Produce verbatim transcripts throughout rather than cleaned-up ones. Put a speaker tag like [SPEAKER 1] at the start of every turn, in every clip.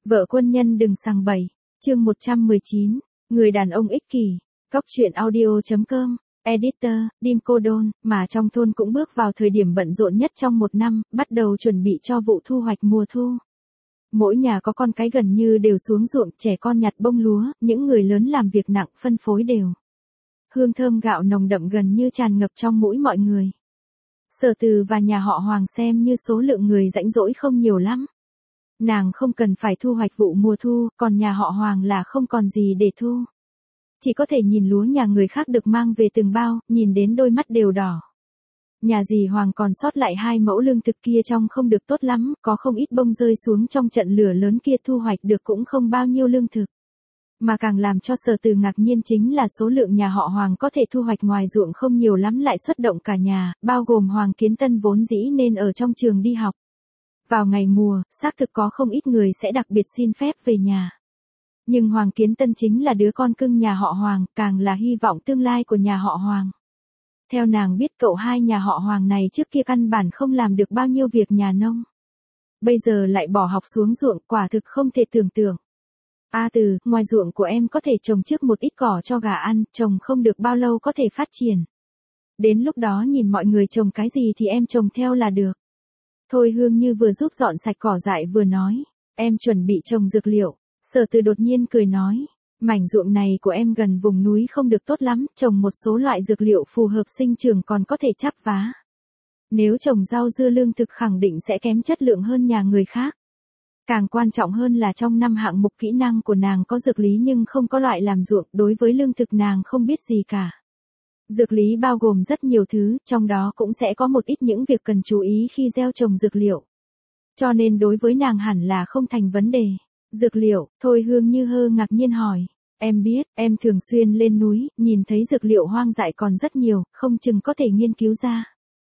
[SPEAKER 1] Vợ quân nhân đừng sằng bậy. Chương một trăm mười chín, người đàn ông ích kỷ. Góc truyện audio chấm com. Editor, Dim Cô Đôn, mà trong thôn cũng bước vào thời điểm bận rộn nhất trong một năm, bắt đầu chuẩn bị cho vụ thu hoạch mùa thu. Mỗi nhà có con cái gần như đều xuống ruộng, trẻ con nhặt bông lúa, những người lớn làm việc nặng phân phối đều. Hương thơm gạo nồng đậm gần như tràn ngập trong mũi mọi người. Sở Từ và nhà họ Hoàng xem như số lượng người rãnh rỗi không nhiều lắm. Nàng không cần phải thu hoạch vụ mùa thu, còn nhà họ Hoàng là không còn gì để thu. Chỉ có thể nhìn lúa nhà người khác được mang về từng bao, nhìn đến đôi mắt đều đỏ. Nhà dì Hoàng còn sót lại hai mẫu lương thực kia trông không được tốt lắm, có không ít bông rơi xuống trong trận lửa lớn kia, thu hoạch được cũng không bao nhiêu lương thực. Mà càng làm cho Sở Từ ngạc nhiên chính là số lượng nhà họ Hoàng có thể thu hoạch ngoài ruộng không nhiều lắm lại xuất động cả nhà, bao gồm Hoàng Kiến Tân vốn dĩ nên ở trong trường đi học. Vào ngày mùa, xác thực có không ít người sẽ đặc biệt xin phép về nhà. Nhưng Hoàng Kiến Tân chính là đứa con cưng nhà họ Hoàng, càng là hy vọng tương lai của nhà họ Hoàng. Theo nàng biết cậu hai nhà họ Hoàng này trước kia căn bản không làm được bao nhiêu việc nhà nông. Bây giờ lại bỏ học xuống ruộng, quả thực không thể tưởng tượng. A Từ, ngoài ruộng của em có thể trồng trước một ít cỏ cho gà ăn, trồng không được bao lâu có thể phát triển. Đến lúc đó nhìn mọi người trồng cái gì thì em trồng theo là được. Thôi Hương Như vừa giúp dọn sạch cỏ dại vừa nói, em chuẩn bị trồng dược liệu. Sở Từ đột nhiên cười nói, mảnh ruộng này của em gần vùng núi không được tốt lắm, trồng một số loại dược liệu phù hợp sinh trưởng còn có thể chắp vá. Nếu trồng rau dưa lương thực khẳng định sẽ kém chất lượng hơn nhà người khác. Càng quan trọng hơn là trong năm hạng mục kỹ năng của nàng có dược lý nhưng không có loại làm ruộng, đối với lương thực nàng không biết gì cả. Dược lý bao gồm rất nhiều thứ, trong đó cũng sẽ có một ít những việc cần chú ý khi gieo trồng dược liệu. Cho nên đối với nàng hẳn là không thành vấn đề. Dược liệu, Thôi Hương Như hơ ngạc nhiên hỏi. Em biết, em thường xuyên lên núi, nhìn thấy dược liệu hoang dại còn rất nhiều, không chừng có thể nghiên cứu ra.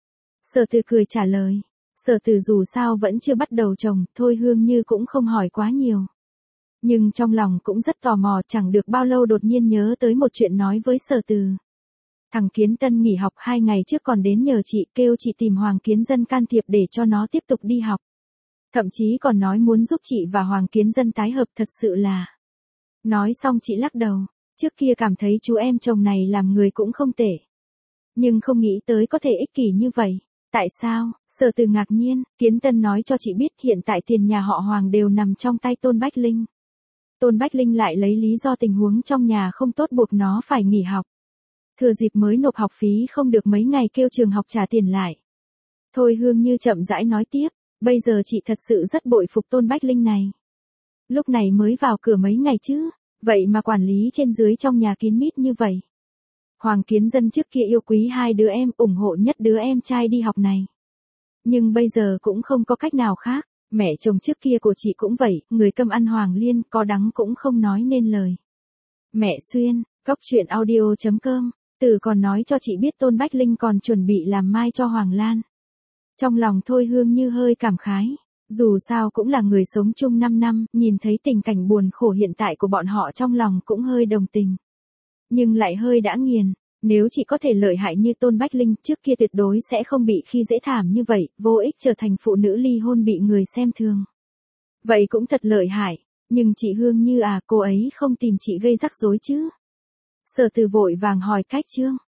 [SPEAKER 1] Sở Từ cười trả lời. Sở Từ dù sao vẫn chưa bắt đầu trồng, Thôi Hương Như cũng không hỏi quá nhiều. Nhưng trong lòng cũng rất tò mò, chẳng được bao lâu đột nhiên nhớ tới một chuyện nói với Sở Từ. Thằng Kiến Tân nghỉ học hai ngày trước còn đến nhờ chị, kêu chị tìm Hoàng Kiến Dân can thiệp để cho nó tiếp tục đi học. Thậm chí còn nói muốn giúp chị và Hoàng Kiến Dân tái hợp, thật sự là. Nói xong chị lắc đầu, trước kia cảm thấy chú em chồng này làm người cũng không tệ. Nhưng không nghĩ tới có thể ích kỷ như vậy. Tại sao? Sở Từ ngạc nhiên, Kiến Tân nói cho chị biết hiện tại tiền nhà họ Hoàng đều nằm trong tay Tôn Bách Linh. Tôn Bách Linh lại lấy lý do tình huống trong nhà không tốt buộc nó phải nghỉ học. Thừa dịp mới nộp học phí không được mấy ngày kêu trường học trả tiền lại. Thôi Hương Như chậm rãi nói tiếp, bây giờ chị thật sự rất bội phục Tôn Bách Linh này. Lúc này mới vào cửa mấy ngày chứ, vậy mà quản lý trên dưới trong nhà kín mít như vậy. Hoàng Kiến Dân trước kia yêu quý hai đứa em, ủng hộ nhất đứa em trai đi học này. Nhưng bây giờ cũng không có cách nào khác, mẹ chồng trước kia của chị cũng vậy, người cơm ăn Hoàng Liên, có đắng cũng không nói nên lời. Mẹ Xuyên, góc truyện audio chấm com, Từ còn nói cho chị biết Tôn Bách Linh còn chuẩn bị làm mai cho Hoàng Lan. Trong lòng Thôi Hương Như hơi cảm khái, dù sao cũng là người sống chung năm năm, nhìn thấy tình cảnh buồn khổ hiện tại của bọn họ trong lòng cũng hơi đồng tình. Nhưng lại hơi đã nghiền, nếu chị có thể lợi hại như Tôn Bách Linh trước kia tuyệt đối sẽ không bị khi dễ thảm như vậy, vô ích trở thành phụ nữ ly hôn bị người xem thường. Vậy cũng thật lợi hại, nhưng chị Hương Như à, cô ấy không tìm chị gây rắc rối chứ? Sở Từ vội vàng hỏi cách chương.